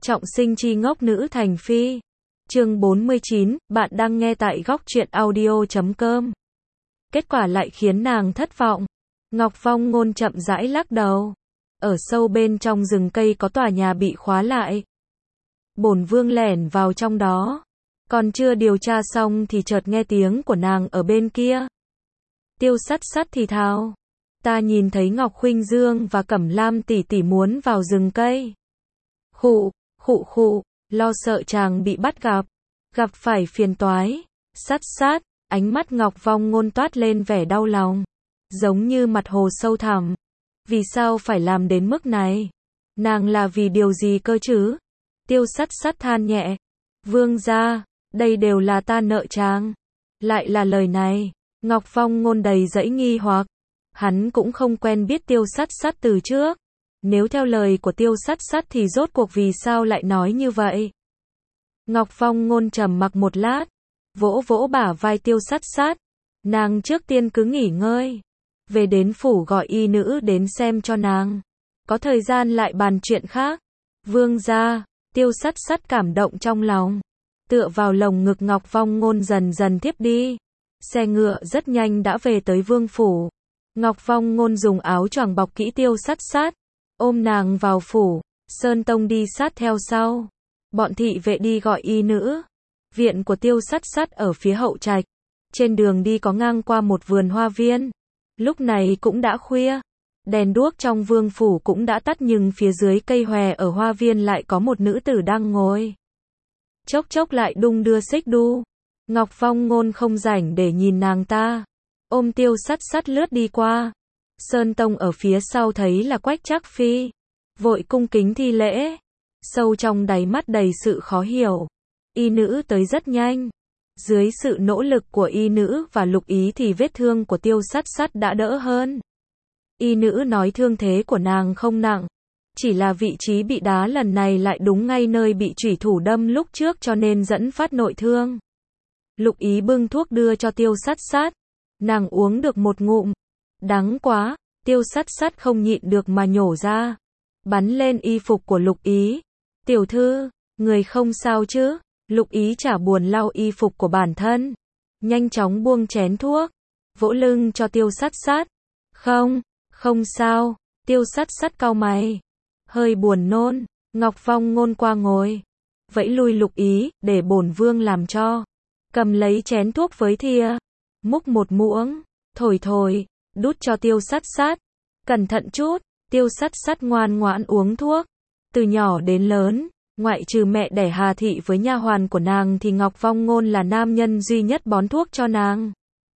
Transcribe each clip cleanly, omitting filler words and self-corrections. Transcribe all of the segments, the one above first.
Trọng sinh chi ngốc nữ thành phi. Chương 49, bạn đang nghe tại góc truyện audio.com. Kết quả lại khiến nàng thất vọng. Ngọc Vong Ngôn chậm rãi lắc đầu. Ở sâu bên trong rừng cây có tòa nhà bị khóa lại. Bổn vương lẻn vào trong đó. Còn chưa điều tra xong thì chợt nghe tiếng của nàng ở bên kia. Tiêu Sắt Sắt thì thào. Ta nhìn thấy Ngọc Khuynh Dương và Cẩm Lam tỷ tỷ muốn vào rừng cây. Khụ, lo sợ chàng bị bắt gặp phải phiền toái. Sắt Sắt, ánh mắt Ngọc Vong Ngôn toát lên vẻ đau lòng, giống như mặt hồ sâu thẳm. Vì sao phải làm đến mức này? Nàng là vì điều gì cơ chứ? Tiêu Sắt Sắt than nhẹ. Vương gia, đây đều là ta nợ chàng. Lại là lời này. Ngọc Vong Ngôn đầy dẫy nghi hoặc. Hắn cũng không quen biết Tiêu Sắt Sắt từ trước. Nếu theo lời của Tiêu Sắt Sắt thì rốt cuộc vì sao lại nói như vậy? Ngọc Vong Ngôn trầm mặc một lát, vỗ vỗ bả vai Tiêu Sắt Sắt. Nàng trước tiên cứ nghỉ ngơi. Về đến phủ gọi y nữ đến xem cho nàng. Có thời gian lại bàn chuyện khác. Vương gia, Tiêu Sắt Sắt cảm động trong lòng. Tựa vào lồng ngực Ngọc Vong Ngôn dần dần thiếp đi. Xe ngựa rất nhanh đã về tới vương phủ. Ngọc Vong Ngôn dùng áo choàng bọc kỹ Tiêu Sắt Sắt, ôm nàng vào phủ. Sơn Tông đi sát theo sau. Bọn thị vệ đi gọi y nữ. Viện của Tiêu Sắt Sắt ở phía hậu trạch. Trên đường đi có ngang qua một vườn hoa viên. Lúc này cũng đã khuya. Đèn đuốc trong vương phủ cũng đã tắt nhưng phía dưới cây hòe ở hoa viên lại có một nữ tử đang ngồi. Chốc chốc lại đung đưa xích đu. Ngọc Vong Ngôn không rảnh để nhìn nàng ta. Ôm Tiêu Sắt Sắt lướt đi qua. Sơn Tông ở phía sau thấy là Quách Trác Phi. Vội cung kính thi lễ. Sâu trong đáy mắt đầy sự khó hiểu. Y nữ tới rất nhanh. Dưới sự nỗ lực của y nữ và Lục Ý thì vết thương của Tiêu Sắt Sắt đã đỡ hơn. Y nữ nói thương thế của nàng không nặng. Chỉ là vị trí bị đá lần này lại đúng ngay nơi bị chủy thủ đâm lúc trước cho nên dẫn phát nội thương. Lục Ý bưng thuốc đưa cho Tiêu Sắt Sắt. Nàng uống được một ngụm. Đắng quá, Tiêu Sắt Sắt không nhịn được mà nhổ ra. Bắn lên y phục của Lục Ý. Tiểu thư, người không sao chứ? Lục Ý chả buồn lau y phục của bản thân. Nhanh chóng buông chén thuốc. Vỗ lưng cho Tiêu Sắt Sắt. Không sao. Tiêu Sắt Sắt cau mày. Hơi buồn nôn. Ngọc Vong Ngôn qua ngồi. Vẫy lui Lục Ý, để bổn vương làm cho. Cầm lấy chén thuốc với thìa. Múc một muỗng. Thổi. Đút cho Tiêu Sắt Sắt. Cẩn thận chút. Tiêu Sắt Sắt ngoan ngoãn uống thuốc. Từ nhỏ đến lớn, ngoại trừ mẹ đẻ Hà Thị với nha hoàn của nàng thì Ngọc Vong Ngôn là nam nhân duy nhất bón thuốc cho nàng.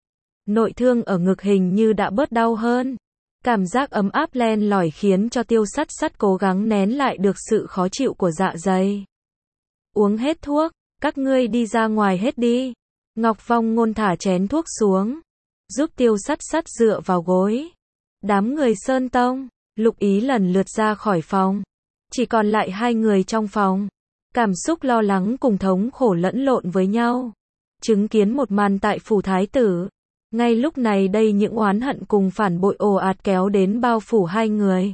Nội thương ở ngực hình như đã bớt đau hơn. Cảm giác ấm áp len lỏi khiến cho Tiêu Sắt Sắt cố gắng nén lại được sự khó chịu của dạ dày. Uống hết thuốc, các ngươi đi ra ngoài hết đi. Ngọc Vong Ngôn thả chén thuốc xuống, giúp Tiêu Sắt Sắt dựa vào gối. Đám người Sơn Tông, Lục Ý lần lượt ra khỏi phòng. Chỉ còn lại hai người trong phòng. Cảm xúc lo lắng cùng thống khổ lẫn lộn với nhau. Chứng kiến một màn tại phủ thái tử. Ngay lúc này đây những oán hận cùng phản bội ồ ạt kéo đến bao phủ hai người.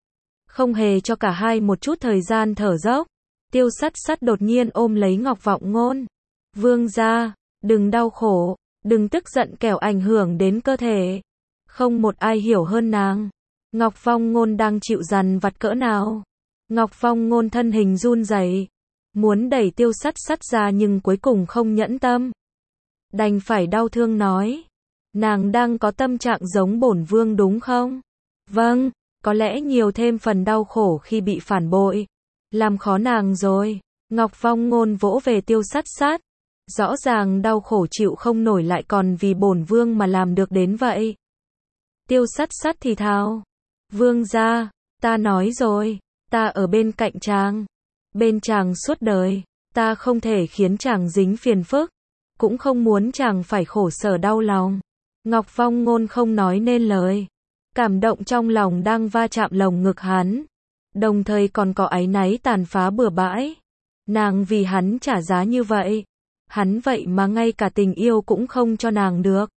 Không hề cho cả hai một chút thời gian thở dốc. Tiêu Sắt Sắt đột nhiên ôm lấy Ngọc Vọng Ngôn. Vương gia, đừng đau khổ, đừng tức giận kẻo ảnh hưởng đến cơ thể. Không một ai hiểu hơn nàng. Ngọc Vong Ngôn đang chịu dằn vặt cỡ nào. Ngọc Vong Ngôn thân hình run rẩy, muốn đẩy Tiêu Sắt Sắt ra nhưng cuối cùng không nhẫn tâm. Đành phải đau thương nói. Nàng đang có tâm trạng giống bổn vương đúng không? Vâng, có lẽ nhiều thêm phần đau khổ khi bị phản bội. Làm khó nàng rồi. Ngọc Vong Ngôn vỗ về Tiêu Sắt Sắt. Rõ ràng đau khổ chịu không nổi lại còn vì bổn vương mà làm được đến vậy. Tiêu Sắt Sắt thì thào. Vương gia, ta nói rồi. Ta ở bên cạnh chàng. Bên chàng suốt đời. Ta không thể khiến chàng dính phiền phức. Cũng không muốn chàng phải khổ sở đau lòng. Ngọc Vong Ngôn không nói nên lời. Cảm động trong lòng đang va chạm lồng ngực hắn. Đồng thời còn có áy náy tàn phá bừa bãi. Nàng vì hắn trả giá như vậy. Hắn vậy mà ngay cả tình yêu cũng không cho nàng được.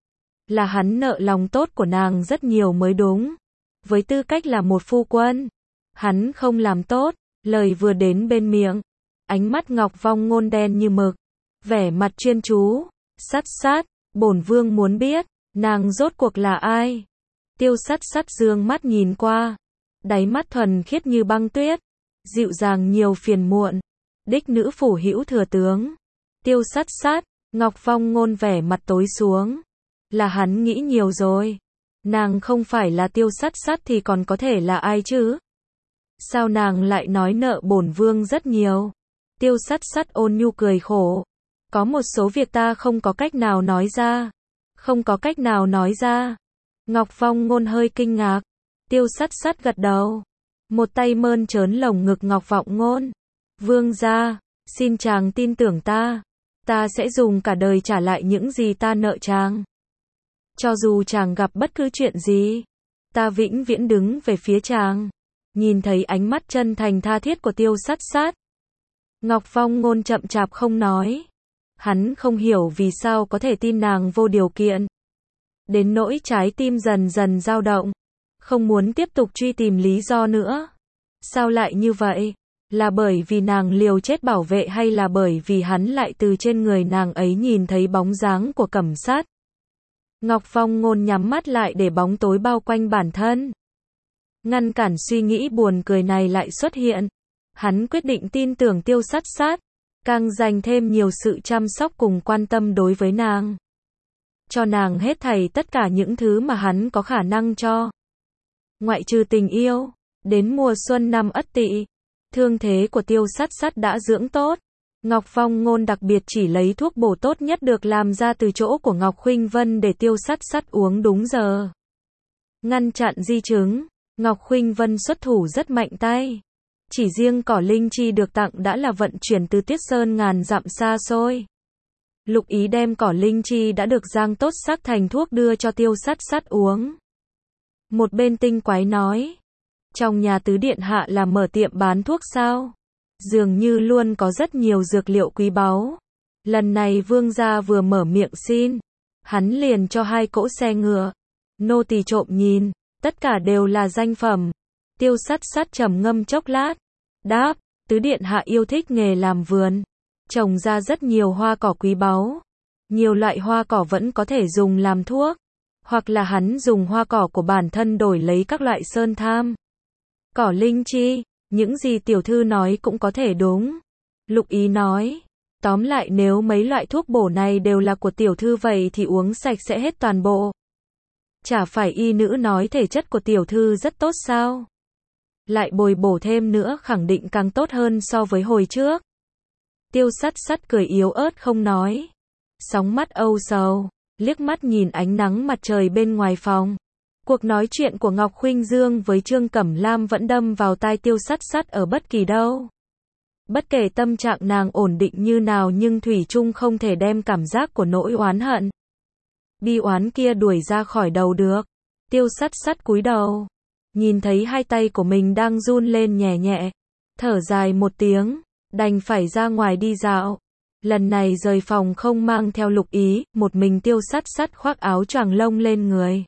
Là hắn nợ lòng tốt của nàng rất nhiều mới đúng. Với tư cách là một phu quân. Hắn không làm tốt, Lời vừa đến bên miệng, ánh mắt Ngọc Vong Ngôn đen như mực, vẻ mặt chuyên chú, Sắt Sắt, bổn vương muốn biết, nàng rốt cuộc là ai? Tiêu Sắt Sắt dương mắt nhìn qua, đáy mắt thuần khiết như băng tuyết, dịu dàng nhiều phiền muộn, đích nữ phủ hữu thừa tướng. Tiêu Sắt Sắt, Ngọc Vong Ngôn vẻ mặt tối xuống, là hắn nghĩ nhiều rồi, nàng không phải là Tiêu Sắt Sắt thì còn có thể là ai chứ? Sao nàng lại nói nợ bổn vương rất nhiều? Tiêu Sắt Sắt ôn nhu cười khổ, có một số việc ta không có cách nào nói ra. Không có cách nào nói ra. Ngọc Vong Ngôn hơi kinh ngạc. Tiêu Sắt Sắt gật đầu, một tay mơn trớn lồng ngực Ngọc Vọng Ngôn. Vương gia, xin chàng tin tưởng ta sẽ dùng cả đời trả lại những gì ta nợ chàng. Cho dù chàng gặp bất cứ chuyện gì, ta vĩnh viễn đứng về phía chàng. Nhìn thấy ánh mắt chân thành tha thiết của Tiêu Sắt Sắt, Ngọc Vong Ngôn chậm chạp không nói. Hắn không hiểu vì sao có thể tin nàng vô điều kiện. Đến nỗi trái tim dần dần dao động, không muốn tiếp tục truy tìm lý do nữa. Sao lại như vậy? Là bởi vì nàng liều chết bảo vệ hay là bởi vì hắn lại từ trên người nàng ấy nhìn thấy bóng dáng của Cẩm Sát? Ngọc Vong Ngôn nhắm mắt lại để bóng tối bao quanh bản thân. Ngăn cản suy nghĩ buồn cười này lại xuất hiện. Hắn quyết định tin tưởng Tiêu Sắt Sắt, càng dành thêm nhiều sự chăm sóc cùng quan tâm đối với nàng. Cho nàng hết thảy tất cả những thứ mà hắn có khả năng cho. Ngoại trừ tình yêu, đến mùa xuân năm Ất Tỵ, thương thế của Tiêu Sắt Sắt đã dưỡng tốt. Ngọc Vong Ngôn đặc biệt chỉ lấy thuốc bổ tốt nhất được làm ra từ chỗ của Ngọc Khuynh Vân để Tiêu Sắt Sắt uống đúng giờ. Ngăn chặn di chứng, Ngọc Khuynh Vân xuất thủ rất mạnh tay. Chỉ riêng cỏ linh chi được tặng đã là vận chuyển từ Tiết Sơn ngàn dặm xa xôi. Lục Ý đem cỏ linh chi đã được rang tốt sắc thành thuốc đưa cho Tiêu Sắt Sắt uống. Một bên tinh quái nói, trong nhà tứ điện hạ là mở tiệm bán thuốc sao? Dường như luôn có rất nhiều dược liệu quý báu. Lần này vương gia vừa mở miệng xin, hắn liền cho 2 cỗ xe ngựa. Nô tỳ trộm nhìn, tất cả đều là danh phẩm. Tiêu Sắt Sắt trầm ngâm chốc lát, đáp, tứ điện hạ yêu thích nghề làm vườn, trồng ra rất nhiều hoa cỏ quý báu. Nhiều loại hoa cỏ vẫn có thể dùng làm thuốc, hoặc là hắn dùng hoa cỏ của bản thân đổi lấy các loại sơn tham. Cỏ linh chi, những gì tiểu thư nói cũng có thể đúng. Lục Ý nói, tóm lại nếu mấy loại thuốc bổ này đều là của tiểu thư vậy thì uống sạch sẽ hết toàn bộ. Chả phải y nữ nói thể chất của tiểu thư rất tốt sao? Lại bồi bổ thêm nữa khẳng định càng tốt hơn so với hồi trước. Tiêu Sắt Sắt cười yếu ớt không nói. Sóng mắt âu sầu, liếc mắt nhìn ánh nắng mặt trời bên ngoài phòng. Cuộc nói chuyện của Ngọc Khuynh Dương với Trương Cẩm Lam vẫn đâm vào tai Tiêu Sắt Sắt ở bất kỳ đâu. Bất kể tâm trạng nàng ổn định như nào nhưng thủy chung không thể đem cảm giác của nỗi oán hận, bi oán kia đuổi ra khỏi đầu được. Tiêu Sắt Sắt cúi đầu, nhìn thấy 2 tay của mình đang run lên nhẹ nhẹ, thở dài một tiếng, đành phải ra ngoài đi dạo. Lần này rời phòng không mang theo Lục Ý, một mình Tiêu Sắt Sắt khoác áo choàng lông lên người,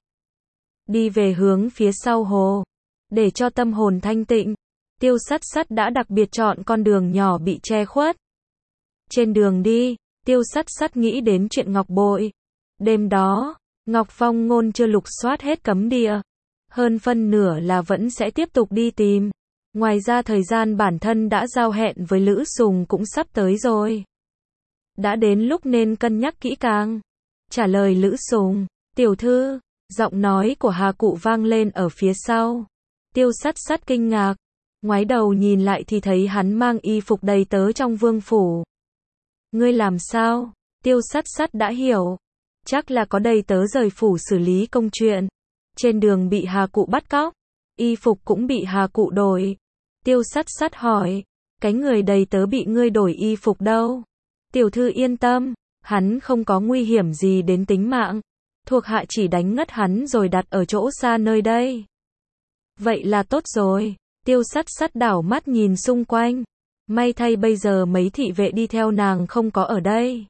đi về hướng phía sau hồ. Để cho tâm hồn thanh tịnh, Tiêu Sắt Sắt đã đặc biệt chọn con đường nhỏ bị che khuất. Trên đường đi, Tiêu Sắt Sắt nghĩ đến chuyện ngọc bội. Đêm đó, Ngọc Vong Ngôn chưa lục soát hết cấm địa, hơn phân nửa là vẫn sẽ tiếp tục đi tìm. Ngoài ra thời gian bản thân đã giao hẹn với Lữ Sùng cũng sắp tới rồi. Đã đến lúc nên cân nhắc kỹ càng. Trả lời Lữ Sùng, tiểu thư, giọng nói của Hà Cụ vang lên ở phía sau. Tiêu Sắt Sắt kinh ngạc, ngoái đầu nhìn lại thì thấy hắn mang y phục đầy tớ trong vương phủ. Ngươi làm sao? Tiêu Sắt Sắt đã hiểu. Chắc là có đầy tớ rời phủ xử lý công chuyện. Trên đường bị Hà Cụ bắt cóc, y phục cũng bị Hà Cụ đổi. Tiêu Sắt Sắt hỏi, cái người đầy tớ bị ngươi đổi y phục đâu? Tiểu thư yên tâm, hắn không có nguy hiểm gì đến tính mạng. Thuộc hạ chỉ đánh ngất hắn rồi đặt ở chỗ xa nơi đây. Vậy là tốt rồi. Tiêu Sắt Sắt đảo mắt nhìn xung quanh. May thay bây giờ mấy thị vệ đi theo nàng không có ở đây.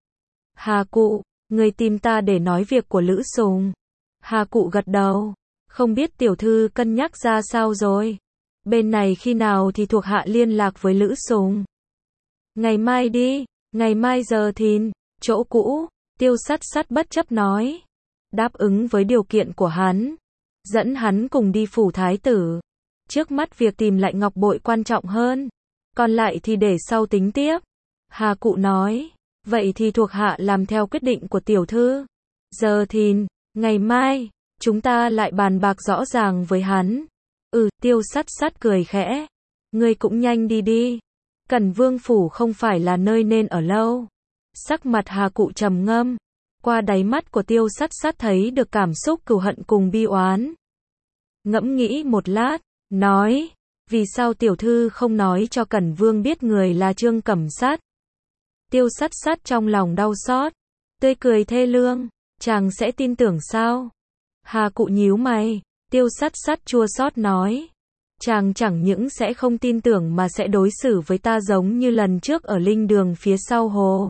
Hà Cụ, người tìm ta để nói việc của Lữ Sùng. Hà Cụ gật đầu. Không biết tiểu thư cân nhắc ra sao rồi? Bên này khi nào thì thuộc hạ liên lạc với Lữ Sùng. Ngày mai đi, ngày mai giờ thìn, chỗ cũ, Tiêu Sắt Sắt bất chấp nói. Đáp ứng với điều kiện của hắn. Dẫn hắn cùng đi phủ thái tử. Trước mắt việc tìm lại ngọc bội quan trọng hơn. Còn lại thì để sau tính tiếp. Hà Cụ nói. Vậy thì thuộc hạ làm theo quyết định của tiểu thư. Giờ thìn, ngày mai, chúng ta lại bàn bạc rõ ràng với hắn. Tiêu Sắt Sắt cười khẽ. Ngươi cũng nhanh đi đi. Cẩn Vương phủ không phải là nơi nên ở lâu. Sắc mặt Hà Cụ trầm ngâm. Qua đáy mắt của Tiêu Sắt Sắt thấy được cảm xúc cừu hận cùng bi oán. Ngẫm nghĩ một lát, nói. Vì sao tiểu thư không nói cho Cẩn Vương biết người là Trương Cẩm Sát? Tiêu Sắt Sắt trong lòng đau xót. Tươi cười thê lương. Chàng sẽ tin tưởng sao? Hà Cụ nhíu mày. Tiêu Sắt Sắt chua xót nói. Chàng chẳng những sẽ không tin tưởng mà sẽ đối xử với ta giống như lần trước ở linh đường phía sau hồ.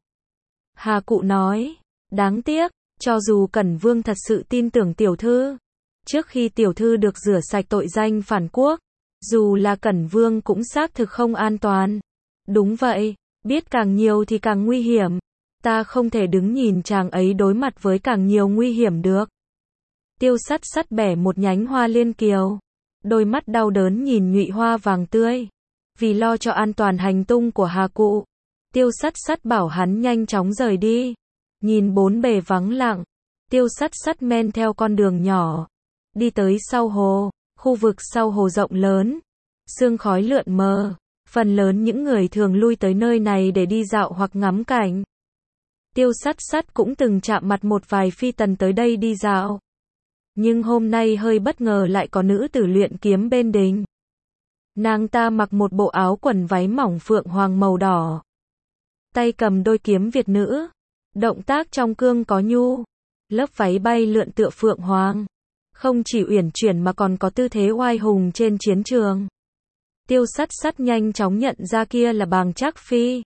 Hà Cụ nói. Đáng tiếc, cho dù Cẩn Vương thật sự tin tưởng tiểu thư. Trước khi tiểu thư được rửa sạch tội danh phản quốc, dù là Cẩn Vương cũng xác thực không an toàn. Đúng vậy, biết càng nhiều thì càng nguy hiểm. Ta không thể đứng nhìn chàng ấy đối mặt với càng nhiều nguy hiểm được. Tiêu Sắt Sắt bẻ một nhánh hoa liên kiều. Đôi mắt đau đớn nhìn nhụy hoa vàng tươi. Vì lo cho an toàn hành tung của Hà Cụ, Tiêu Sắt Sắt bảo hắn nhanh chóng rời đi. Nhìn bốn bề vắng lặng, Tiêu Sắt Sắt men theo con đường nhỏ. Đi tới sau hồ, khu vực sau hồ rộng lớn. Sương khói lượn mờ. Phần lớn những người thường lui tới nơi này để đi dạo hoặc ngắm cảnh. Tiêu Sắt Sắt cũng từng chạm mặt một vài phi tần tới đây đi dạo. Nhưng hôm nay hơi bất ngờ lại có nữ tử luyện kiếm bên đình. Nàng ta mặc một bộ áo quần váy mỏng phượng hoàng màu đỏ. Tay cầm đôi kiếm Việt nữ. Động tác trong cương có nhu. Lớp váy bay lượn tựa phượng hoàng. Không chỉ uyển chuyển mà còn có tư thế oai hùng trên chiến trường. Tiêu Sắt Sắt nhanh chóng nhận ra kia là Bàng Trác Phi.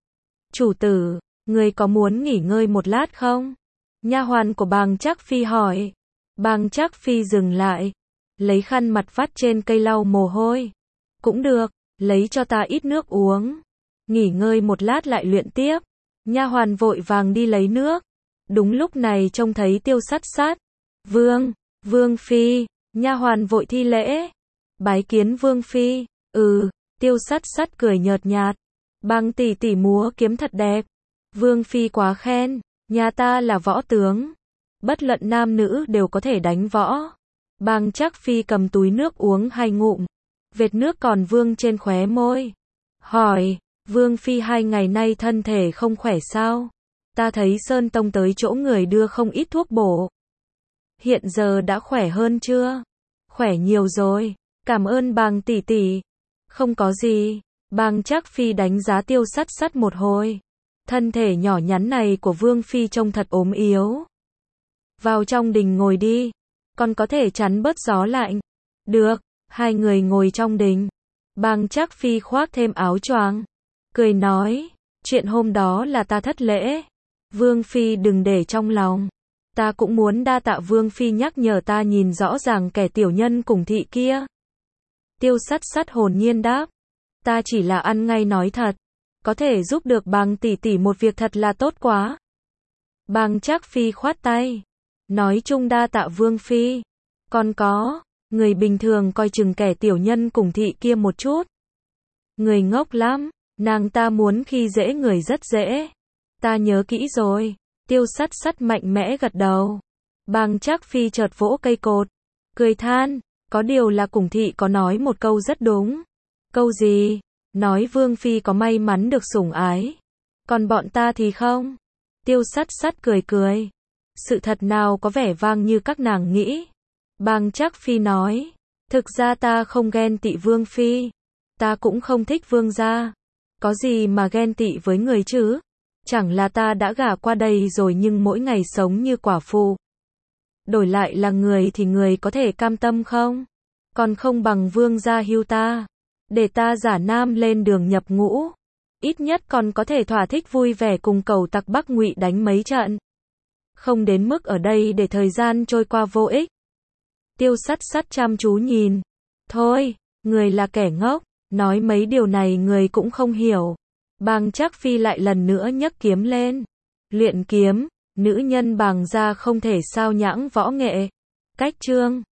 Chủ tử, người có muốn nghỉ ngơi một lát không? Nha hoàn của Bàng Trác Phi hỏi. Bàng Trác Phi dừng lại. Lấy khăn mặt vắt trên cây lau mồ hôi. Cũng được, lấy cho ta ít nước uống. Nghỉ ngơi một lát lại luyện tiếp. Nha hoàn vội vàng đi lấy nước. Đúng lúc này trông thấy Tiêu Sắt Sắt. Vương Phi, nha hoàn vội thi lễ. Bái kiến Vương Phi. Tiêu Sắt Sắt cười nhợt nhạt. Bàng tỷ tỷ múa kiếm thật đẹp. Vương Phi quá khen, nhà ta là võ tướng. Bất luận nam nữ đều có thể đánh võ. Bàng Trác Phi cầm túi nước uống 2 ngụm. Vệt nước còn vương trên khóe môi. Hỏi, Vương Phi 2 ngày nay thân thể không khỏe sao? Ta thấy Sơn Tông tới chỗ người đưa không ít thuốc bổ. Hiện giờ đã khỏe hơn chưa? Khỏe nhiều rồi. Cảm ơn Bàng tỷ tỷ. Không có gì. Bàng Trác Phi đánh giá Tiêu Sắt Sắt một hồi. Thân thể nhỏ nhắn này của Vương Phi trông thật ốm yếu. Vào trong đình ngồi đi. Còn có thể chắn bớt gió lạnh. Được. 2 người ngồi trong đình. Bàng Trác Phi khoác thêm áo choàng. Cười nói. Chuyện hôm đó là ta thất lễ. Vương Phi đừng để trong lòng. Ta cũng muốn đa tạ Vương Phi nhắc nhở ta nhìn rõ ràng kẻ tiểu nhân cùng thị kia. Tiêu Sắt Sắt hồn nhiên đáp. Ta chỉ là ăn ngay nói thật. Có thể giúp được Bàng tỷ tỷ một việc thật là tốt quá. Bàng Trác Phi khoát tay. Nói chung đa tạ Vương Phi. Còn có, người bình thường coi chừng kẻ tiểu nhân cùng thị kia một chút. Người ngốc lắm, nàng ta muốn khi dễ người rất dễ. Ta nhớ kỹ rồi. Tiêu Sắt Sắt mạnh mẽ gật đầu. Bàng Trác Phi chợt vỗ cây cột. Cười than, có điều là cùng thị có nói một câu rất đúng. Câu gì? Nói Vương Phi có may mắn được sủng ái. Còn bọn ta thì không. Tiêu Sắt Sắt cười cười. Sự thật nào có vẻ vang như các nàng nghĩ. Bàng Trác Phi nói. Thực ra ta không ghen tị Vương Phi. Ta cũng không thích Vương gia. Có gì mà ghen tị với người chứ? Chẳng là ta đã gả qua đây rồi nhưng mỗi ngày sống như quả phụ. Đổi lại là người thì người có thể cam tâm không? Còn không bằng Vương gia hưu ta. Để ta giả nam lên đường nhập ngũ. Ít nhất còn có thể thỏa thích vui vẻ cùng cẩu tặc Bắc Ngụy đánh mấy trận. Không đến mức ở đây để thời gian trôi qua vô ích. Tiêu Sắt Sắt chăm chú nhìn. Thôi, Người là kẻ ngốc, nói mấy điều này người cũng không hiểu. Bàng Trắc Phi lại lần nữa nhấc kiếm lên. Luyện kiếm, nữ nhân Bàng gia không thể sao nhãng võ nghệ. Cách chương